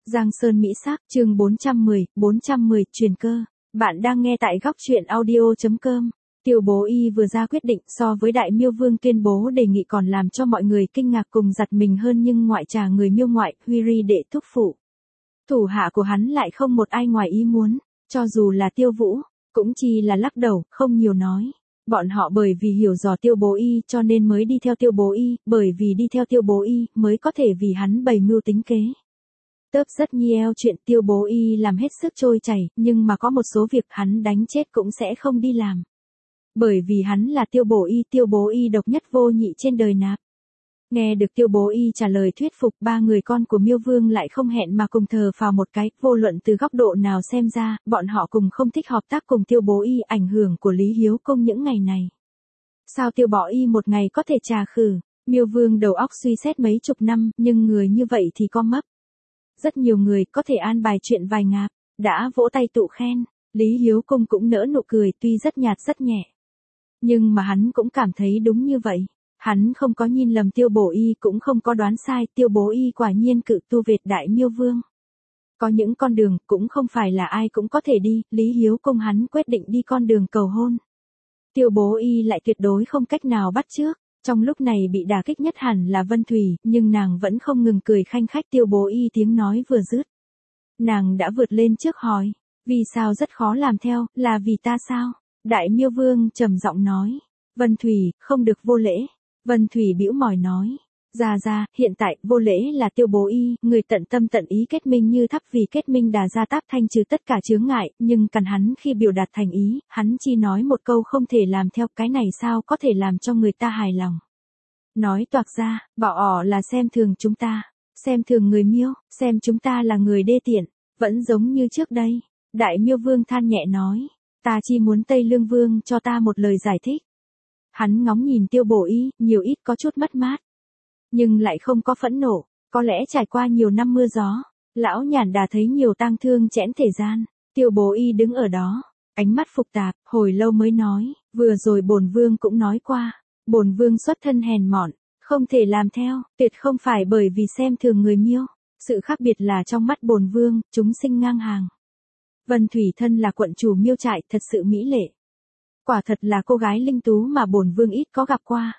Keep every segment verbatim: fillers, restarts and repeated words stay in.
Giang Sơn Mỹ Sắc, chương bốn trăm mười, bốn trăm mười, truyền cơ. Bạn đang nghe tại góc truyện audio chấm com. Tiêu Bố Y vừa ra quyết định so với Đại Miêu Vương tuyên bố đề nghị còn làm cho mọi người kinh ngạc cùng giật mình hơn, nhưng ngoại trà người Miêu ngoại, Huy Ri đệ thúc phụ. Thủ hạ của hắn lại không một ai ngoài ý muốn, cho dù là Tiêu Vũ, cũng chỉ là lắc đầu, không nhiều nói. Bọn họ bởi vì hiểu rõ Tiêu Bố Y cho nên mới đi theo Tiêu Bố Y, bởi vì đi theo Tiêu Bố Y mới có thể vì hắn bày mưu tính kế. Tớp rất nhiều chuyện Tiêu Bố Y làm hết sức trôi chảy, nhưng mà có một số việc hắn đánh chết cũng sẽ không đi làm. Bởi vì hắn là Tiêu Bố Y, Tiêu Bố Y độc nhất vô nhị trên đời nạp. Nghe được Tiêu Bố Y trả lời thuyết phục, ba người con của Miêu Vương lại không hẹn mà cùng thờ phào một cái, vô luận từ góc độ nào xem ra, bọn họ cùng không thích hợp tác cùng Tiêu Bố Y, ảnh hưởng của Lý Hiếu Công những ngày này. Sao Tiêu Bố Y một ngày có thể trà khử? Miêu Vương đầu óc suy xét mấy chục năm, nhưng người như vậy thì có mấp. Rất nhiều người có thể an bài chuyện vài ngạp, đã vỗ tay tụ khen, Lý Hiếu Công cũng nỡ nụ cười tuy rất nhạt rất nhẹ. Nhưng mà hắn cũng cảm thấy đúng như vậy, hắn không có nhìn lầm Tiêu Bố Y, cũng không có đoán sai, Tiêu Bố Y quả nhiên cự tu Việt Đại Miêu Vương. Có những con đường cũng không phải là ai cũng có thể đi, Lý Hiếu Công hắn quyết định đi con đường cầu hôn. Tiêu Bố Y lại tuyệt đối không cách nào bắt chước. Trong lúc này bị đả kích nhất hẳn là Vân Thủy, nhưng nàng vẫn không ngừng cười khanh khách. Tiêu Bố Y tiếng nói vừa dứt, nàng đã vượt lên trước hỏi, vì sao rất khó làm theo, là vì ta sao? Đại Miêu Vương trầm giọng nói, Vân Thủy, không được vô lễ. Vân Thủy bĩu mỏi nói, ra ra, hiện tại vô lễ là Tiêu Bố Y, người tận tâm tận ý kết minh như thắp, vì kết minh đà ra táp thanh trừ tất cả chướng ngại, nhưng cần hắn khi biểu đạt thành ý, hắn chỉ nói một câu không thể làm theo, cái này sao có thể làm cho người ta hài lòng. Nói toạc ra, bảo ỏ là xem thường chúng ta, xem thường người Miêu, xem chúng ta là người đê tiện, vẫn giống như trước đây. Đại Miêu Vương than nhẹ nói, ta chỉ muốn Tây Lương Vương cho ta một lời giải thích. Hắn ngóng nhìn Tiêu Bố Y, nhiều ít có chút mất mát, nhưng lại không có phẫn nộ, có lẽ trải qua nhiều năm mưa gió, lão nhàn đà thấy nhiều tang thương chẽn thể gian. Tiêu Bố Y đứng ở đó, ánh mắt phục tạp, hồi lâu mới nói, vừa rồi bổn vương cũng nói qua, bổn vương xuất thân hèn mọn, không thể làm theo, tuyệt không phải bởi vì xem thường người Miêu, sự khác biệt là trong mắt bổn vương, chúng sinh ngang hàng. Vân Thủy thân là quận chủ Miêu trại, thật sự mỹ lệ. Quả thật là cô gái linh tú mà bổn vương ít có gặp qua.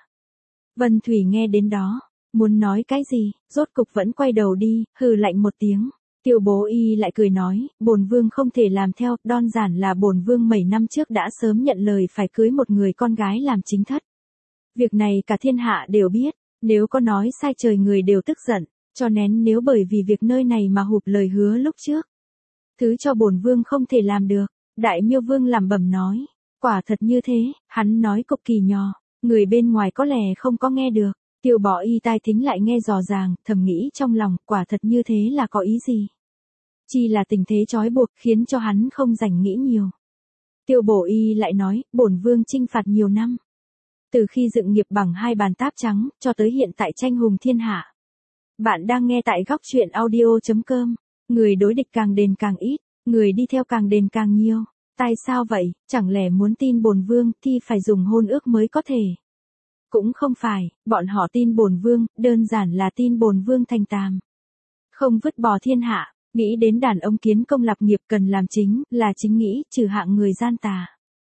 Vân Thủy nghe đến đó, muốn nói cái gì, rốt cục vẫn quay đầu đi, hừ lạnh một tiếng. Tiêu Bố Y lại cười nói, bổn vương không thể làm theo, đơn giản là bổn vương mấy năm trước đã sớm nhận lời phải cưới một người con gái làm chính thất. Việc này cả thiên hạ đều biết, nếu có nói sai trời người đều tức giận, cho nên nếu bởi vì việc nơi này mà hụp lời hứa lúc trước, thứ cho bổn vương không thể làm được. Đại Miêu Vương lẩm bẩm nói, quả thật như thế, hắn nói cực kỳ nhỏ, người bên ngoài có lẽ không có nghe được. Tiêu Bố Y tai thính lại nghe rõ ràng, thầm nghĩ trong lòng, quả thật như thế là có ý gì? Chỉ là tình thế trói buộc khiến cho hắn không rảnh nghĩ nhiều. Tiêu Bố Y lại nói, bổn vương chinh phạt nhiều năm. Từ khi dựng nghiệp bằng hai bàn táp trắng, cho tới hiện tại tranh hùng thiên hạ. Bạn đang nghe tại góc truyện audio chấm com. Người đối địch càng đền càng ít, người đi theo càng đền càng nhiều. Tại sao vậy, chẳng lẽ muốn tin bổn vương thì phải dùng hôn ước mới có thể? Cũng không phải, bọn họ tin bổn vương, đơn giản là tin bổn vương thành tàm. Không vứt bỏ thiên hạ, nghĩ đến đàn ông kiến công lập nghiệp cần làm chính, là chính nghĩ, trừ hạng người gian tà.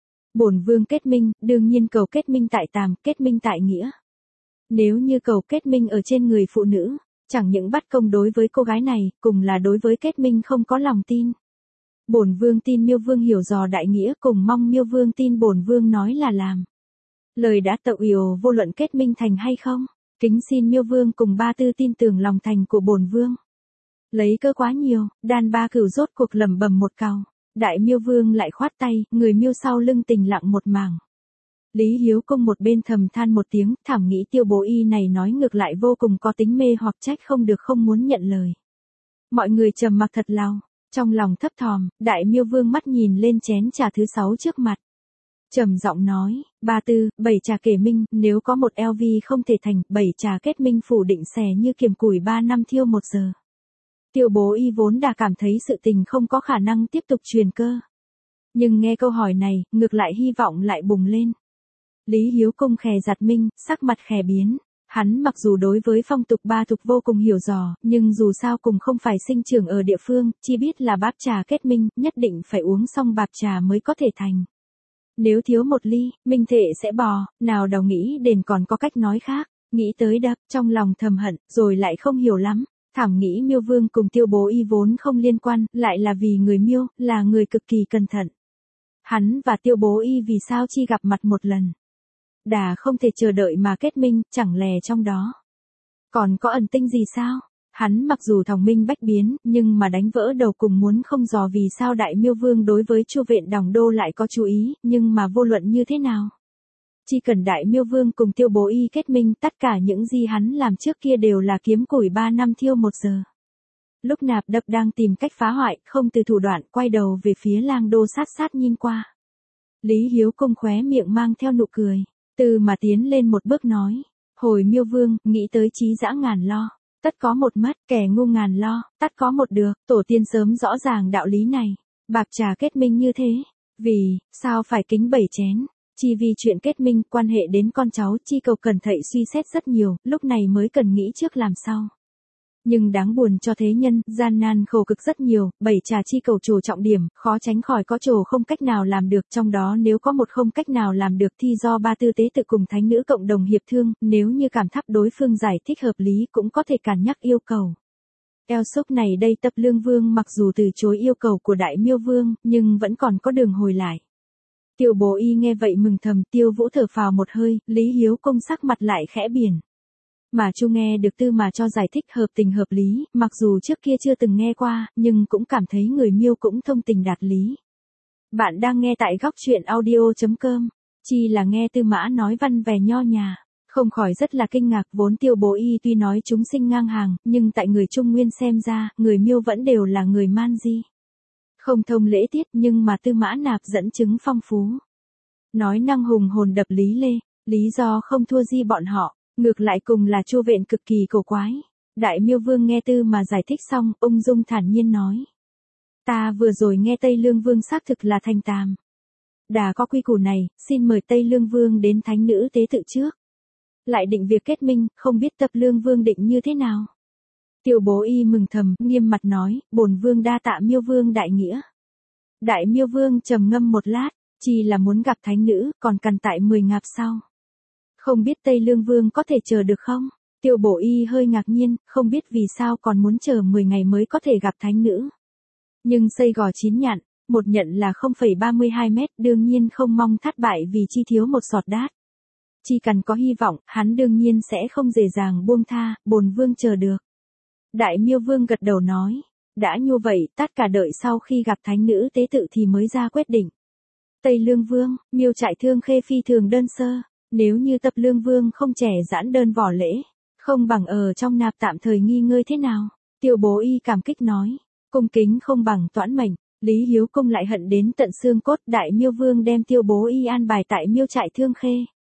Bổn vương kết minh, đương nhiên cầu kết minh tại tàm, kết minh tại nghĩa. Nếu như cầu kết minh ở trên người phụ nữ, chẳng những bắt công đối với cô gái này, cùng là đối với kết minh không có lòng tin. Bổn vương tin Miêu Vương hiểu rõ đại nghĩa, cùng mong Miêu Vương tin bổn vương nói là làm. Lời đã tậu yểu vô luận kết minh thành hay không, kính xin Miêu Vương cùng ba tư tin tưởng lòng thành của bổn vương. Lấy cơ quá nhiều, đàn ba cửu rốt cuộc lẩm bẩm một câu. Đại Miêu Vương lại khoát tay, người Miêu sau lưng tình lặng một mảng. Lý Hiếu Công một bên thầm than một tiếng, thảm nghĩ Tiêu Bố Y này nói ngược lại vô cùng có tính mê hoặc trách không được không muốn nhận lời. Mọi người trầm mặc thật lâu, trong lòng thấp thòm, Đại Miêu Vương mắt nhìn lên chén trà thứ sáu trước mặt. Trầm giọng nói, ba tư, bảy trà kể minh, nếu có một lv không thể thành, bảy trà kết minh phủ định xè như kiềm củi ba năm thiêu một giờ. Tiêu Bố Y vốn đã cảm thấy sự tình không có khả năng tiếp tục truyền cơ. Nhưng nghe câu hỏi này, ngược lại hy vọng lại bùng lên. Lý Hiếu Công khè giật minh, sắc mặt khè biến. Hắn mặc dù đối với phong tục ba tục vô cùng hiểu rõ, nhưng dù sao cùng không phải sinh trưởng ở địa phương, chỉ biết là báp trà kết minh, nhất định phải uống xong báp trà mới có thể thành. Nếu thiếu một ly, minh thể sẽ bò, nào đâu nghĩ đến còn có cách nói khác, nghĩ tới đập, trong lòng thầm hận, rồi lại không hiểu lắm. Thảm nghĩ Miêu Vương cùng Tiêu Bố Y vốn không liên quan, lại là vì người Miêu, là người cực kỳ cẩn thận. Hắn và Tiêu Bố Y vì sao chi gặp mặt một lần? Đà không thể chờ đợi mà kết minh, chẳng lẽ trong đó còn có ẩn tinh gì sao? Hắn mặc dù thòng minh bách biến, nhưng mà đánh vỡ đầu cùng muốn không dò vì sao Đại Miêu Vương đối với Chu Viện Đòng Đô lại có chú ý, nhưng mà vô luận như thế nào. Chỉ cần Đại Miêu Vương cùng Tiêu Bố Y kết minh, tất cả những gì hắn làm trước kia đều là kiếm củi ba năm thiêu một giờ. Lúc Nạp Đập đang tìm cách phá hoại, không từ thủ đoạn, quay đầu về phía Lang Đô sát sát nhìn qua. Lý Hiếu Công khóe miệng mang theo nụ cười, từ mà tiến lên một bước nói, hồi Miêu Vương, nghĩ tới chí dã ngàn lo, tất có một mất, kẻ ngu ngàn lo, tất có một được, tổ tiên sớm rõ ràng đạo lý này, bạc trà kết minh như thế, vì, sao phải kính bảy chén, chỉ vì chuyện kết minh quan hệ đến con cháu chi cầu cần thậy suy xét rất nhiều, lúc này mới cần nghĩ trước làm sau. Nhưng đáng buồn cho thế nhân, gian nan khổ cực rất nhiều, bảy trà chi cầu trổ trọng điểm, khó tránh khỏi có trổ không cách nào làm được, trong đó nếu có một không cách nào làm được thì do ba tư tế tự cùng thánh nữ cộng đồng hiệp thương, nếu như cảm thắc đối phương giải thích hợp lý cũng có thể cản nhắc yêu cầu. Eo xúc này đây Tập Lương Vương mặc dù từ chối yêu cầu của Đại Miêu Vương, nhưng vẫn còn có đường hồi lại. Tiêu Bố Y nghe vậy mừng thầm, Tiêu Vũ thở phào một hơi, Lý Hiếu Công sắc mặt lại khẽ biển. Mà Chu nghe được Tư mà cho giải thích hợp tình hợp lý, mặc dù trước kia chưa từng nghe qua, nhưng cũng cảm thấy người Miêu cũng thông tình đạt lý. Bạn đang nghe tại góc truyện audio chấm com, chi là nghe Tư Mã nói văn vẻ nho nhà, không khỏi rất là kinh ngạc, vốn Tiêu Bố Y tuy nói chúng sinh ngang hàng, nhưng tại người Trung Nguyên xem ra, người Miêu vẫn đều là người man di. Không thông lễ tiết nhưng mà Tư Mã Nạp dẫn chứng phong phú. Nói năng hùng hồn đập lý lê, lý do không thua gì bọn họ. Ngược lại cùng là Chu Viện cực kỳ cổ quái. Đại Miêu Vương nghe Tư mà giải thích xong, ung dung thản nhiên nói. Ta vừa rồi nghe Tây Lương Vương xác thực là thành tam. Đã có quy củ này, xin mời Tây Lương Vương đến thánh nữ tế tự trước. Lại định việc kết minh, không biết Tập Lương Vương định như thế nào. Tiêu Bố Y mừng thầm, nghiêm mặt nói, bổn vương đa tạ Miêu Vương đại nghĩa. Đại Miêu Vương trầm ngâm một lát, chỉ là muốn gặp thánh nữ, còn cần tại mười ngạp sau. Không biết Tây Lương Vương có thể chờ được không? Tiêu Bố Y hơi ngạc nhiên, không biết vì sao còn muốn chờ mười ngày mới có thể gặp thánh nữ. Nhưng xây gò chín nhạn, một nhận là không phẩy ba mươi hai mét, đương nhiên không mong thất bại vì chi thiếu một sọt đát. Chỉ cần có hy vọng, hắn đương nhiên sẽ không dễ dàng buông tha, bổn vương chờ được. Đại Miêu Vương gật đầu nói, đã như vậy, tất cả đợi sau khi gặp thánh nữ tế tự thì mới ra quyết định. Tây Lương Vương, Miêu Trại Thương Khê phi thường đơn sơ. Nếu như Tập Lương Vương không trẻ giãn đơn vỏ lễ, không bằng ở trong nạp tạm thời nghi ngơi thế nào? Tiêu Bố Y cảm kích nói, cung kính không bằng toãn mệnh, Lý Hiếu Công lại hận đến tận xương cốt. Đại Miêu Vương đem Tiêu Bố Y an bài tại Miêu Trại Thương Khê.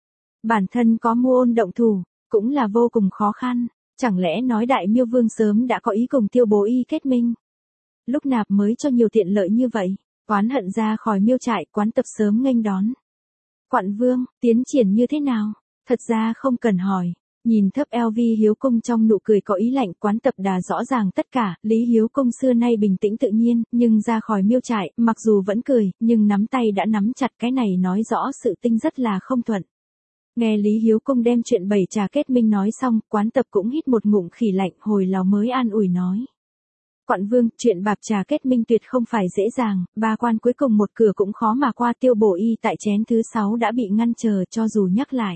Bản thân có mưu ôn động thủ, cũng là vô cùng khó khăn, chẳng lẽ nói Đại Miêu Vương sớm đã có ý cùng Tiêu Bố Y kết minh? Lúc nạp mới cho nhiều tiện lợi như vậy, oán hận ra khỏi Miêu Trại, Quán Tập sớm nghênh đón. Quận Vương, tiến triển như thế nào? Thật ra không cần hỏi. Nhìn thấp eo vi Hiếu Công trong nụ cười có ý lạnh, Quán Tập đã rõ ràng tất cả. Lý Hiếu Công xưa nay bình tĩnh tự nhiên, nhưng ra khỏi Miêu Trại, mặc dù vẫn cười, nhưng nắm tay đã nắm chặt, cái này nói rõ sự tinh rất là không thuận. Nghe Lý Hiếu Công đem chuyện bảy trà kết minh nói xong, Quán Tập cũng hít một ngụm khỉ lạnh, hồi lào mới an ủi nói. Quận Vương, chuyện bạc trà kết minh tuyệt không phải dễ dàng, ba quan cuối cùng một cửa cũng khó mà qua. Tiêu Bố Y tại chén thứ sáu đã bị ngăn chờ, cho dù nhắc lại,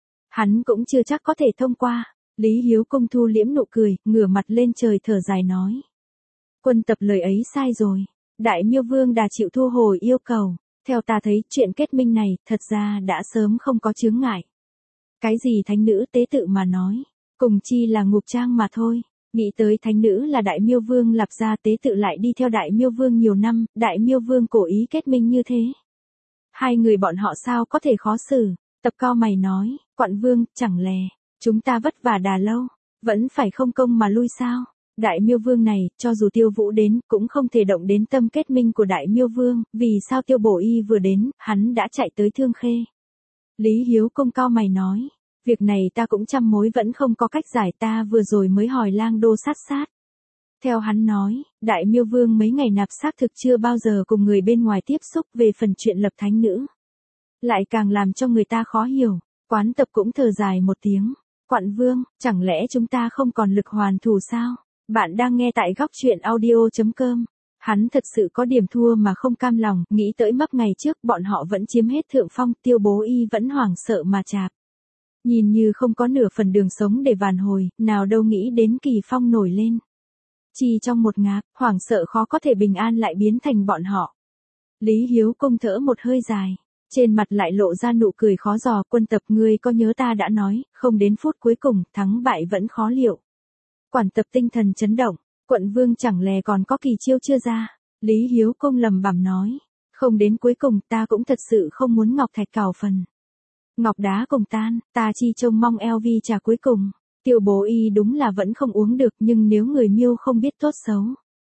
hắn cũng chưa chắc có thể thông qua. Lý Hiếu Công thu liễm nụ cười, ngửa mặt lên trời thở dài nói. Quân Tập lời ấy sai rồi, Đại Miêu Vương đã chịu thu hồi yêu cầu, theo ta thấy chuyện kết minh này, thật ra đã sớm không có chướng ngại. Cái gì thánh nữ tế tự mà nói, cùng chi là ngục trang mà thôi. Nghĩ tới thánh nữ là Đại Miêu Vương lập ra tế tự lại đi theo Đại Miêu Vương nhiều năm, Đại Miêu Vương cố ý kết minh như thế. Hai người bọn họ sao có thể khó xử? Tập cao mày nói, Quận Vương, chẳng lẽ chúng ta vất vả đà lâu, vẫn phải không công mà lui sao? Đại Miêu Vương này, cho dù Tiêu Vũ đến, cũng không thể động đến tâm kết minh của Đại Miêu Vương, vì sao Tiêu Bố Y vừa đến, hắn đã chạy tới Thương Khê. Lý Hiếu Công cao mày nói, Việc này ta cũng trăm mối vẫn không có cách giải, ta vừa rồi mới hỏi lang đô sát sát. Theo hắn nói, Đại Miêu Vương mấy ngày nạp xác thực chưa bao giờ cùng người bên ngoài tiếp xúc, về phần chuyện lập thánh nữ. Lại càng làm cho người ta khó hiểu, Quán Tập cũng thở dài một tiếng. Quận Vương, chẳng lẽ chúng ta không còn lực hoàn thủ sao? Bạn đang nghe tại góc truyện audio.com. Hắn thật sự có điểm thua mà không cam lòng, nghĩ tới mấp ngày trước bọn họ vẫn chiếm hết thượng phong, Tiêu Bố Y vẫn hoảng sợ mà chạp. Nhìn như không có nửa phần đường sống để vàn hồi, nào đâu nghĩ đến Kỳ Phong nổi lên. Chỉ trong một ngáp, hoảng sợ khó có thể bình an lại biến thành bọn họ. Lý Hiếu Công thở một hơi dài, trên mặt lại lộ ra nụ cười khó dò. Quân Tập, ngươi có nhớ ta đã nói, không đến phút cuối cùng, thắng bại vẫn khó liệu. Quản Tập tinh thần chấn động, Quận Vương chẳng lẽ còn có kỳ chiêu chưa ra? Lý Hiếu Công lầm bầm nói, không đến cuối cùng ta cũng thật sự không muốn ngọc thạch cào phần. Ngọc đá cùng tan, ta chi trông mong eo vi trà cuối cùng. Tiêu Bố Y đúng là vẫn không uống được, nhưng nếu người Miêu không biết tốt xấu,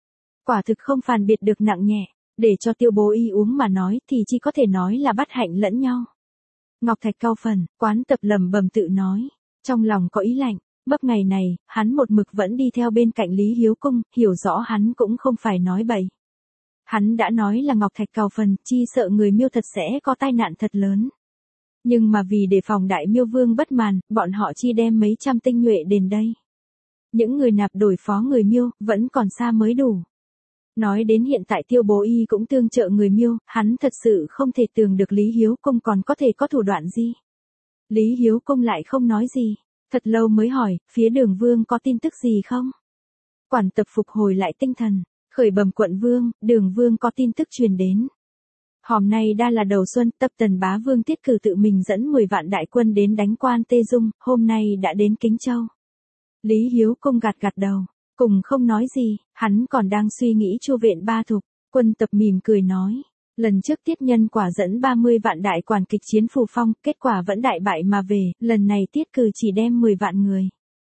quả thực không phàn biệt được nặng nhẹ. Để cho Tiêu Bố Y uống mà nói thì chỉ có thể nói là bắt hạnh lẫn nhau. Ngọc thạch cao phần, Quán Tập lầm bầm tự nói, trong lòng có ý lạnh. Bấp ngày này, hắn một mực vẫn đi theo bên cạnh Lý Hiếu Công, hiểu rõ hắn cũng không phải nói bậy. Hắn đã nói là ngọc thạch cào phần, chi sợ người Miêu thật sẽ có tai nạn thật lớn. Nhưng mà vì đề phòng Đại Miêu Vương bất màn, bọn họ chi đem mấy trăm tinh nhuệ đến đây. Những người nạp đổi phó người Miêu, vẫn còn xa mới đủ. Nói đến hiện tại Tiêu Bố Y cũng tương trợ người Miêu, hắn thật sự không thể tưởng được Lý Hiếu Công còn có thể có thủ đoạn gì. Lý Hiếu Công lại không nói gì, thật lâu mới hỏi, phía Đường Vương có tin tức gì không? Quản Tập phục hồi lại tinh thần, khởi bẩm Quận Vương, Đường Vương có tin tức truyền đến. Hôm nay đa là đầu xuân, Tập Tần Bá Vương tiết cử tự mình dẫn mười vạn đại quân đến đánh Quan Tê Dung, hôm nay đã đến Kính Châu. Lý Hiếu Công gạt gạt đầu, cùng không nói gì, hắn còn đang suy nghĩ Chu Viện Ba Thục. Quân Tập mỉm cười nói, lần trước Tiết Nhân quả dẫn ba mươi vạn đại quản kịch chiến Phù Phong, kết quả vẫn đại bại mà về, lần này Tiết Cử chỉ đem mười vạn người.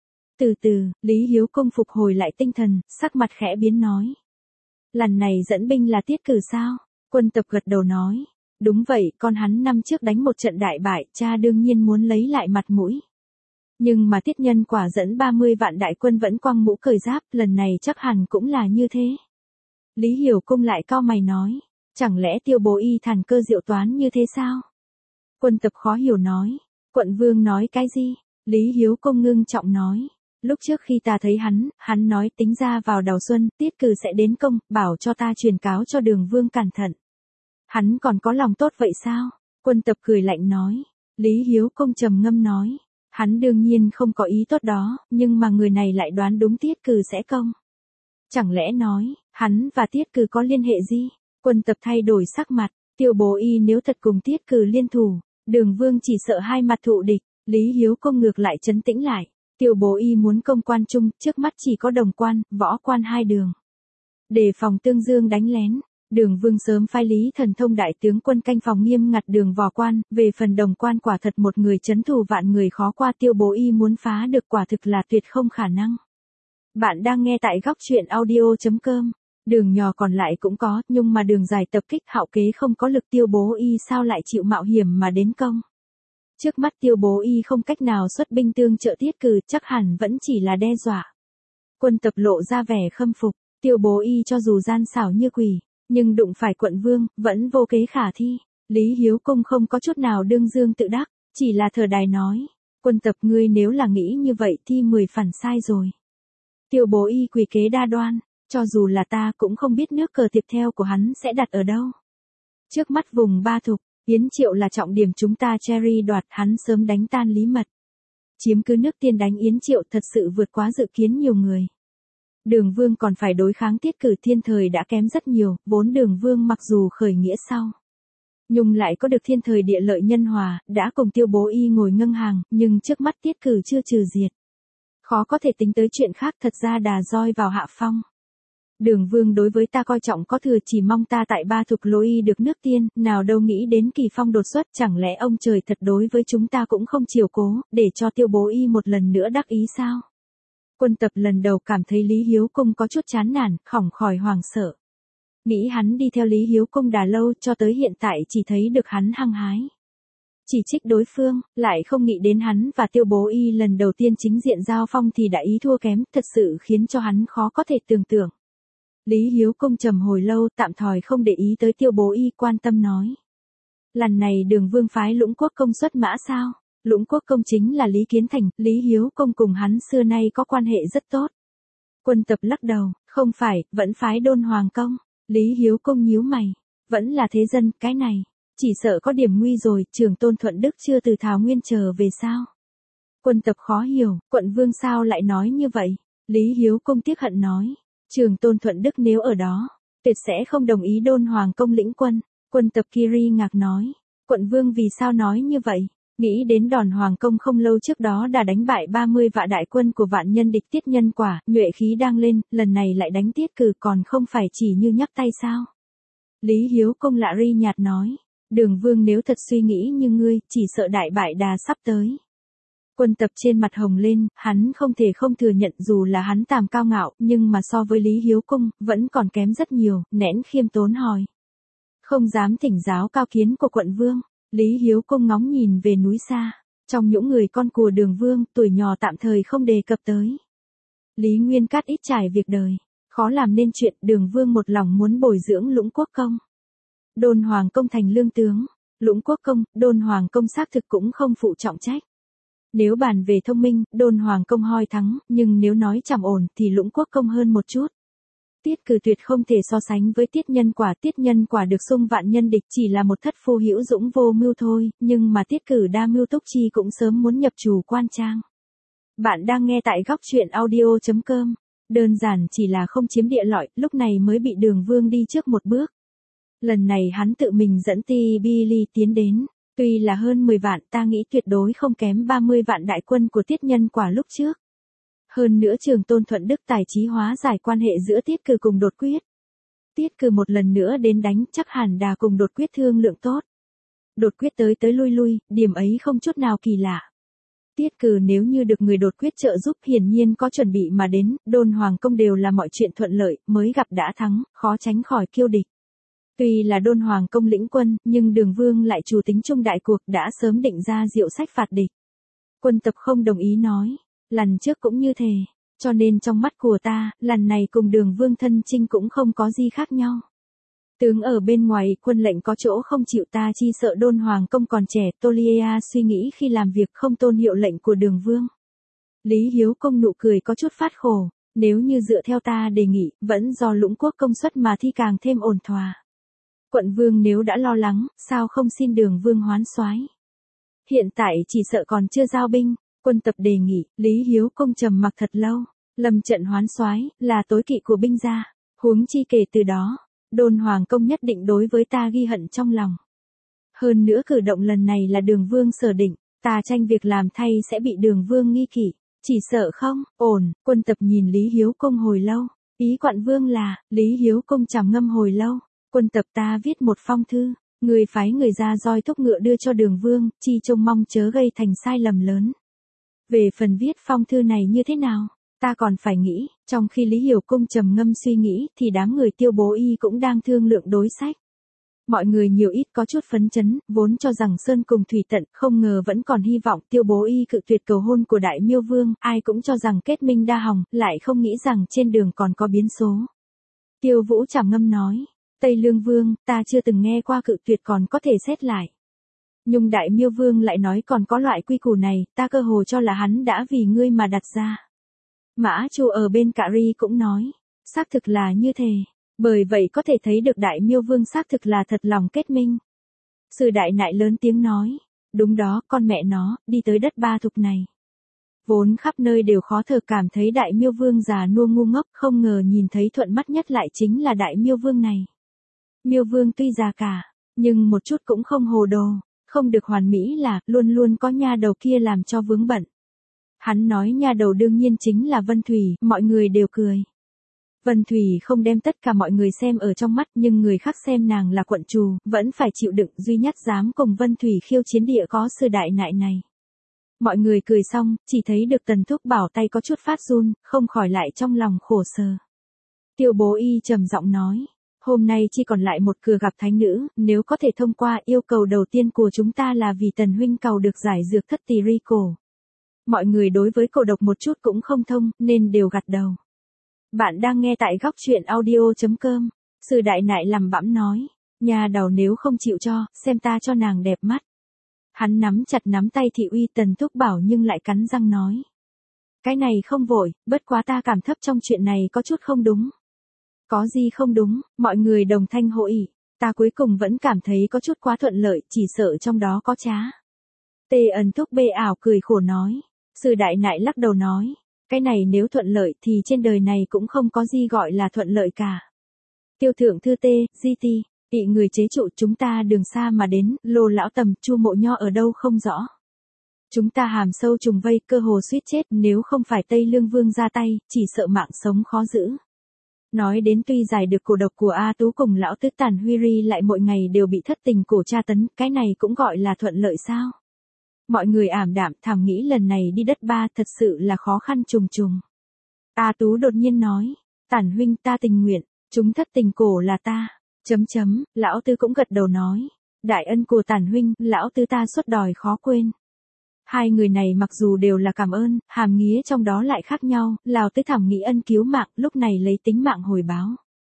Từ từ, Lý Hiếu Công phục hồi lại tinh thần, sắc mặt khẽ biến nói, lần này dẫn binh là Tiết Cử sao? Quân Tập gật đầu nói, đúng vậy, con hắn năm trước đánh một trận đại bại, cha đương nhiên muốn lấy lại mặt mũi. Nhưng mà Tiết Nhân quả dẫn ba mươi vạn đại quân vẫn quăng mũ cởi giáp, lần này chắc hẳn cũng là như thế. Lý Hiểu Công lại cau mày nói, chẳng lẽ Tiêu Bố Y thần cơ diệu toán như thế sao? Quân Tập khó hiểu nói, Quận Vương nói cái gì? Lý Hiếu Công ngưng trọng nói, lúc trước khi ta thấy hắn, hắn nói tính ra vào đầu xuân, Tiết Cử sẽ đến công, bảo cho ta truyền cáo cho Đường Vương cẩn thận. Hắn còn có lòng tốt vậy sao? Quân Tập cười lạnh nói, Lý Hiếu Công trầm ngâm nói, hắn đương nhiên không có ý tốt đó, nhưng mà người này lại đoán đúng Tiết Cử sẽ công. Chẳng lẽ nói, hắn và Tiết Cử có liên hệ gì? Quân Tập thay đổi sắc mặt, Tiêu Bố Y nếu thật cùng Tiết Cử liên thủ, Đường Vương chỉ sợ hai mặt thụ địch. Lý Hiếu Công ngược lại trấn tĩnh lại, Tiêu Bố Y muốn công quan trung, trước mắt chỉ có đồng quan, võ quan hai đường. Để phòng Tương Dương đánh lén, Đường Vương sớm phái Lý Thần Thông đại tướng quân canh phòng nghiêm ngặt đường võ quan, về phần đồng quan quả thật một người trấn thủ vạn người khó qua, Tiêu Bố Y muốn phá được quả thực là tuyệt không khả năng. Bạn đang nghe tại góc truyện audio.com. Đường nhỏ còn lại cũng có, nhưng mà đường dài tập kích hạo kế không có lực, Tiêu Bố Y sao lại chịu mạo hiểm mà đến công. Trước mắt Tiêu Bố Y không cách nào xuất binh tương trợ Tiết Cử, chắc hẳn vẫn chỉ là đe dọa. Quân Tập lộ ra vẻ khâm phục, Tiêu Bố Y cho dù gian xảo như quỷ, nhưng đụng phải Quận Vương, vẫn vô kế khả thi. Lý Hiếu Công không có chút nào đương dương tự đắc, chỉ là thở đài nói, Quân Tập ngươi nếu là nghĩ như vậy thì mười phần sai rồi. Tiêu Bố Y quỷ kế đa đoan, cho dù là ta cũng không biết nước cờ tiếp theo của hắn sẽ đặt ở đâu. Trước mắt vùng Ba Thục, Yến Triệu là trọng điểm chúng ta Cherry đoạt, hắn sớm đánh tan Lý Mật. Chiếm cứ nước Tiên đánh Yến Triệu thật sự vượt quá dự kiến nhiều người. Đường Vương còn phải đối kháng Tiết Cử, thiên thời đã kém rất nhiều, vốn Đường Vương mặc dù khởi nghĩa sau, nhưng lại có được thiên thời địa lợi nhân hòa, đã cùng Tiêu Bố Y ngồi ngân hàng, nhưng trước mắt Tiết Cử chưa trừ diệt. Khó có thể tính tới chuyện khác, thật ra đà roi vào hạ phong. Đường Vương đối với ta coi trọng có thừa, chỉ mong ta tại Ba Thục lối y được nước Tiên, nào đâu nghĩ đến Kỳ Phong đột xuất, chẳng lẽ ông trời thật đối với chúng ta cũng không chiều cố, để cho Tiêu Bố Y một lần nữa đắc ý sao? Quân Tập lần đầu cảm thấy Lý Hiếu Công có chút chán nản, khỏng khỏi hoàng sợ. Nghĩ hắn đi theo Lý Hiếu Công đà lâu, cho tới hiện tại chỉ thấy được hắn hăng hái. chỉ trích đối phương, lại không nghĩ đến hắn và Tiêu Bố Y lần đầu tiên chính diện giao phong thì đã ý thua kém, thật sự khiến cho hắn khó có thể tưởng tượng. Lý Hiếu Công trầm hồi lâu, tạm thời không để ý tới Tiêu Bố Y, quan tâm nói. Lần này Đường Vương phái Lũng Quốc Công xuất mã sao? Lũng Quốc Công chính là Lý Kiến Thành, Lý Hiếu Công cùng hắn xưa nay có quan hệ rất tốt. Quân Tập lắc đầu, không phải, vẫn phái Đôn Hoàng Công. Lý Hiếu Công nhíu mày, vẫn là thế dân, cái này, chỉ sợ có điểm nguy rồi, Trường Tôn Thuận Đức chưa từ Thảo Nguyên trở về sao? Quân Tập khó hiểu, quận vương sao lại nói như vậy? Lý Hiếu Công tiếc hận nói, Trường Tôn Thuận Đức nếu ở đó, tuyệt sẽ không đồng ý Đôn Hoàng Công lĩnh quân. Quân Tập Kiri ngạc nói, quận vương vì sao nói như vậy? Nghĩ đến Đòn Hoàng Công không lâu trước đó đã đánh bại ba mươi vạn đại quân của vạn nhân địch Tiết Nhân Quả, nhuệ khí đang lên, lần này lại đánh Tiết Cử còn không phải chỉ như nhắc tay sao? Lý Hiếu Công lạ ri nhạt nói, Đường Vương nếu thật suy nghĩ như ngươi, chỉ sợ đại bại đà sắp tới. Quân Tập trên mặt hồng lên, hắn không thể không thừa nhận dù là hắn tàm cao ngạo, nhưng mà so với Lý Hiếu Công, vẫn còn kém rất nhiều, nén khiêm tốn hỏi. Không dám thỉnh giáo cao kiến của quận vương. Lý Hiếu Công ngóng nhìn về núi xa, trong những người con của Đường Vương, tuổi nhỏ tạm thời không đề cập tới. Lý Nguyên Cát ít trải việc đời, khó làm nên chuyện, Đường Vương một lòng muốn bồi dưỡng Lũng Quốc Công. Đôn Hoàng Công thành lương tướng, Lũng Quốc Công, Đôn Hoàng Công xác thực cũng không phụ trọng trách. Nếu bàn về thông minh, Đôn Hoàng Công hoi thắng, nhưng nếu nói trầm ổn thì Lũng Quốc Công hơn một chút. Tiết Cử tuyệt không thể so sánh với Tiết Nhân Quả, Tiết Nhân Quả được xung vạn nhân địch chỉ là một thất phu hữu dũng vô mưu thôi, nhưng mà Tiết Cử đa mưu túc chi cũng sớm muốn nhập chủ quan trang. Bạn đang nghe tại góc truyện audio chấm com, đơn giản chỉ là không chiếm địa lợi, lúc này mới bị Đường Vương đi trước một bước. Lần này hắn tự mình dẫn Ti Bili tiến đến, tuy là hơn mười vạn, ta nghĩ tuyệt đối không kém ba mươi vạn đại quân của Tiết Nhân Quả lúc trước. Hơn nữa Trường Tôn Thuận Đức tài trí hóa giải quan hệ giữa Tiết Cử cùng Đột Quyết. Tiết Cử một lần nữa đến đánh, chắc hẳn đà cùng Đột Quyết thương lượng tốt. Đột Quyết tới tới lui lui, điểm ấy không chút nào kỳ lạ. Tiết Cử nếu như được người Đột Quyết trợ giúp hiển nhiên có chuẩn bị mà đến, Đôn Hoàng Công đều là mọi chuyện thuận lợi, mới gặp đã thắng, khó tránh khỏi kiêu địch. Tuy là Đôn Hoàng Công lĩnh quân, nhưng Đường Vương lại chủ tính chung đại cuộc, đã sớm định ra diệu sách phạt địch. Quân Tập không đồng ý nói. Lần trước cũng như thế, cho nên trong mắt của ta, lần này cùng Đường Vương thân chinh cũng không có gì khác nhau. Tướng ở bên ngoài quân lệnh có chỗ không chịu, ta chi sợ Đôn Hoàng Công còn trẻ, Tolia suy nghĩ khi làm việc không tôn hiệu lệnh của Đường Vương. Lý Hiếu Công nụ cười có chút phát khổ, nếu như dựa theo ta đề nghị, vẫn do Lũng Quốc công suất mà thi càng thêm ổn thỏa. Quận Vương nếu đã lo lắng, sao không xin Đường Vương hoán soái? Hiện tại chỉ sợ còn chưa giao binh. Quân Tập đề nghị, Lý Hiếu Công trầm mặc thật lâu, lâm trận hoán soái là tối kỵ của binh gia, huống chi kể từ đó, Đôn Hoàng Công nhất định đối với ta ghi hận trong lòng. Hơn nữa cử động lần này là Đường Vương sở định, ta tranh việc làm thay sẽ bị Đường Vương nghi kỵ, chỉ sợ không, ổn. Quân Tập nhìn Lý Hiếu Công hồi lâu, ý quận Vương là, Lý Hiếu Công trầm ngâm hồi lâu, Quân Tập ta viết một phong thư, người phái người ra roi thúc ngựa đưa cho Đường Vương, chi trông mong chớ gây thành sai lầm lớn. Về phần viết phong thư này như thế nào, ta còn phải nghĩ, trong khi Lý Hiểu Công trầm ngâm suy nghĩ thì đám người Tiêu Bố Y cũng đang thương lượng đối sách. Mọi người nhiều ít có chút phấn chấn, vốn cho rằng Sơn cùng Thủy Tận, không ngờ vẫn còn hy vọng. Tiêu Bố Y cự tuyệt cầu hôn của Đại Miêu Vương, ai cũng cho rằng kết minh đa hòng, lại không nghĩ rằng trên đường còn có biến số. Tiêu Vũ trầm ngâm nói, Tây Lương Vương, ta chưa từng nghe qua cự tuyệt còn có thể xét lại. Nhưng Đại Miêu Vương lại nói còn có loại quy củ này, ta cơ hồ cho là hắn đã vì ngươi mà đặt ra. Mã Chu ở bên Cạ Ri cũng nói, xác thực là như thế, bởi vậy có thể thấy được Đại Miêu Vương xác thực là thật lòng kết minh. Sư Đại Nại lớn tiếng nói, đúng đó, con mẹ nó, đi tới đất Ba Thục này. Vốn khắp nơi đều khó thở, cảm thấy Đại Miêu Vương già nua ngu ngốc, không ngờ nhìn thấy thuận mắt nhất lại chính là Đại Miêu Vương này. Miêu Vương tuy già cả, nhưng một chút cũng không hồ đồ. Không được hoàn mỹ là, luôn luôn có nha đầu kia làm cho vướng bận. Hắn nói nha đầu đương nhiên chính là Vân Thủy, mọi người đều cười. Vân Thủy không đem tất cả mọi người xem ở trong mắt, nhưng người khác xem nàng là quận trù, vẫn phải chịu đựng, duy nhất dám cùng Vân Thủy khiêu chiến địa có Sư Đại Nại này. Mọi người cười xong, chỉ thấy được Tần Thúc Bảo tay có chút phát run, không khỏi lại trong lòng khổ sở. Tiêu Bố Y trầm giọng nói, Hôm nay chỉ còn lại một cửa gặp thánh nữ, nếu có thể thông qua, yêu cầu đầu tiên của chúng ta là vì Tần huynh cầu được giải dược thất tỳ ri cổ. Mọi người đối với cổ độc một chút cũng không thông, nên đều gật đầu. Bạn đang nghe tại góc truyện audio chấm com. Sư đại nại làm bẵm nói, nhà đầu nếu không chịu cho, xem ta cho nàng đẹp mắt. Hắn nắm chặt nắm tay thị uy Tần Thúc Bảo nhưng lại cắn răng nói. Cái này không vội, bất quá ta cảm thấp trong chuyện này có chút không đúng. Có gì không đúng, mọi người đồng thanh hội ý, ta cuối cùng vẫn cảm thấy có chút quá thuận lợi, chỉ sợ trong đó có trá. Tê Ân Thúc bê ảo cười khổ nói, sư đại nại lắc đầu nói, cái này nếu thuận lợi thì trên đời này cũng không có gì gọi là thuận lợi cả. Tiêu thượng thư tê, di ti, bị người chế trụ chúng ta đường xa mà đến, Lô lão tầm, Chu mộ nho ở đâu không rõ. Chúng ta hàm sâu trùng vây, cơ hồ suýt chết, nếu không phải Tây Lương Vương ra tay, chỉ sợ mạng sống khó giữ. Nói đến tuy giải được cổ độc của A Tú cùng lão tứ Tản Huy Ri lại mỗi ngày đều bị thất tình cổ tra tấn, cái này cũng gọi là thuận lợi sao? Mọi người ảm đạm thầm nghĩ lần này đi đất ba thật sự là khó khăn trùng trùng. A Tú đột nhiên nói, Tản huynh ta tình nguyện, chúng thất tình cổ là ta, chấm chấm, lão tứ cũng gật đầu nói, đại ân của Tản huynh, lão tứ ta suốt đòi khó quên. Hai người này mặc dù đều là cảm ơn, hàm nghĩa trong đó lại khác nhau, lão tứ thầm nghĩ ân cứu mạng, lúc này lấy tính mạng hồi báo.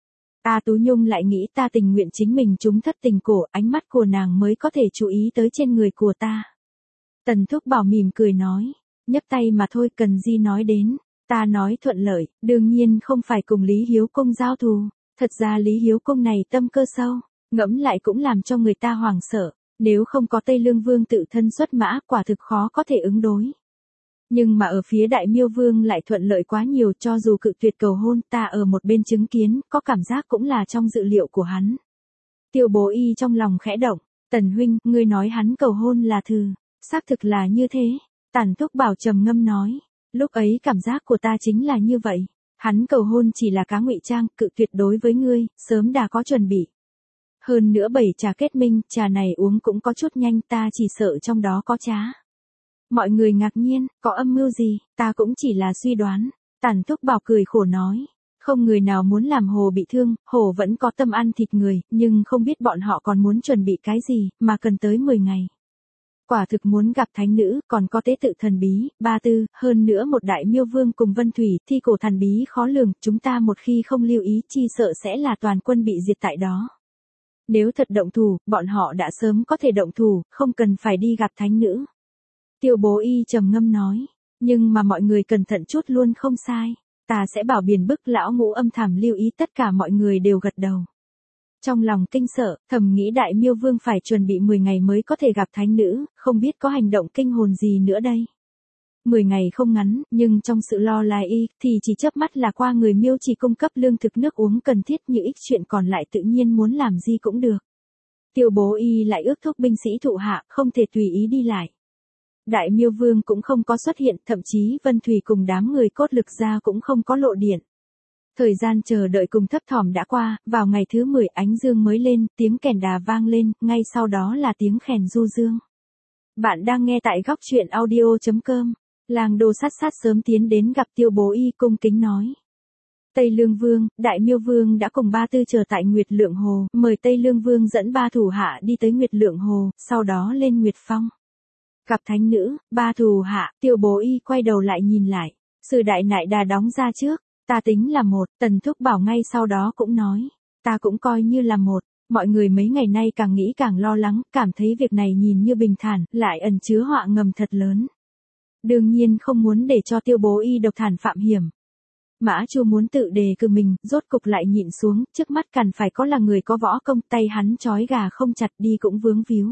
A Tú Nhung lại nghĩ ta tình nguyện chính mình chúng thất tình cổ, ánh mắt của nàng mới có thể chú ý tới trên người của ta. Tần Thúc Bảo mỉm cười nói, nhấc tay mà thôi cần gì nói đến, ta nói thuận lợi, đương nhiên không phải cùng Lý Hiếu Công giao thù, thật ra Lý Hiếu Công này tâm cơ sâu, ngẫm lại cũng làm cho người ta hoảng sợ, nếu không có Tây Lương Vương tự thân xuất mã quả thực khó có thể ứng đối. Nhưng mà ở phía Đại Miêu Vương lại thuận lợi quá nhiều cho dù cự tuyệt cầu hôn ta ở một bên chứng kiến, có cảm giác cũng là trong dự liệu của hắn. Tiêu Bố Y trong lòng khẽ động, Tần huynh, ngươi nói hắn cầu hôn là thử. Xác thực là như thế, Tản Thúc Bảo trầm ngâm nói, lúc ấy cảm giác của ta chính là như vậy, hắn cầu hôn chỉ là cá ngụy trang, cự tuyệt đối với ngươi, sớm đã có chuẩn bị. Hơn nữa bảy trà kết minh, trà này uống cũng có chút nhanh, ta chỉ sợ trong đó có trá. Mọi người ngạc nhiên, có âm mưu gì, ta cũng chỉ là suy đoán, Tản Thúc Bảo cười khổ nói, không người nào muốn làm Hồ bị thương, Hồ vẫn có tâm ăn thịt người, nhưng không biết bọn họ còn muốn chuẩn bị cái gì, mà cần tới mười ngày. Quả thực muốn gặp thánh nữ, còn có tế tự thần bí, ba tư, hơn nữa một đại miêu vương cùng Vân Thủy, thi cổ thần bí khó lường, chúng ta một khi không lưu ý chi sợ sẽ là toàn quân bị diệt tại đó. Nếu thật động thủ, bọn họ đã sớm có thể động thủ, không cần phải đi gặp thánh nữ. Tiêu Bố Y trầm ngâm nói, nhưng mà mọi người cẩn thận chút luôn không sai, ta sẽ bảo biển bức lão ngũ âm thầm lưu ý tất cả mọi người đều gật đầu. Trong lòng kinh sợ, thầm nghĩ Đại Miêu Vương phải chuẩn bị mười ngày mới có thể gặp thánh nữ, không biết có hành động kinh hồn gì nữa đây. mười ngày không ngắn, nhưng trong sự lo lái y, thì chỉ chớp mắt là qua người Miêu chỉ cung cấp lương thực nước uống cần thiết như ít chuyện còn lại tự nhiên muốn làm gì cũng được. Tiêu Bố Y lại ước thúc binh sĩ thụ hạ, không thể tùy ý đi lại. Đại Miêu Vương cũng không có xuất hiện, thậm chí Vân Thủy cùng đám người cốt lực ra cũng không có lộ điện. Thời gian chờ đợi cùng thấp thỏm đã qua, vào ngày thứ mười ánh dương mới lên, tiếng kèn đà vang lên, ngay sau đó là tiếng khèn du dương. Bạn đang nghe tại góc truyện audio chấm com. Làng Đồ sát sát sớm tiến đến gặp Tiêu Bố Y cung kính nói. Tây Lương Vương, Đại Miêu Vương đã cùng ba tư chờ tại Nguyệt Lượng Hồ, mời Tây Lương Vương dẫn ba thủ hạ đi tới Nguyệt Lượng Hồ, sau đó lên Nguyệt Phong. Gặp thánh nữ, ba thủ hạ, Tiêu Bố Y quay đầu lại nhìn lại, Sư đại nại đà đóng ra trước. Ta tính là một, Tần Thúc Bảo ngay sau đó cũng nói, ta cũng coi như là một, mọi người mấy ngày nay càng nghĩ càng lo lắng, cảm thấy việc này nhìn như bình thản, lại ẩn chứa họa ngầm thật lớn. Đương nhiên không muốn để cho Tiêu Bố Y độc thản phạm hiểm. Mã Chu muốn tự đề cử mình, rốt cục lại nhịn xuống, trước mắt cần phải có là người có võ công, tay hắn trói gà không chặt đi cũng vướng víu.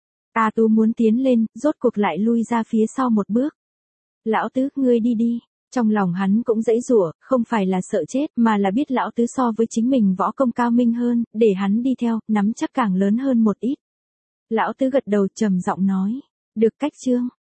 A Tú muốn tiến lên, rốt cuộc lại lui ra phía sau một bước. Lão tứ, ngươi đi đi. Trong lòng hắn cũng dãy rủa, không phải là sợ chết, mà là biết lão tứ so với chính mình võ công cao minh hơn, để hắn đi theo, nắm chắc càng lớn hơn một ít. Lão tứ gật đầu trầm giọng nói, được cách chương,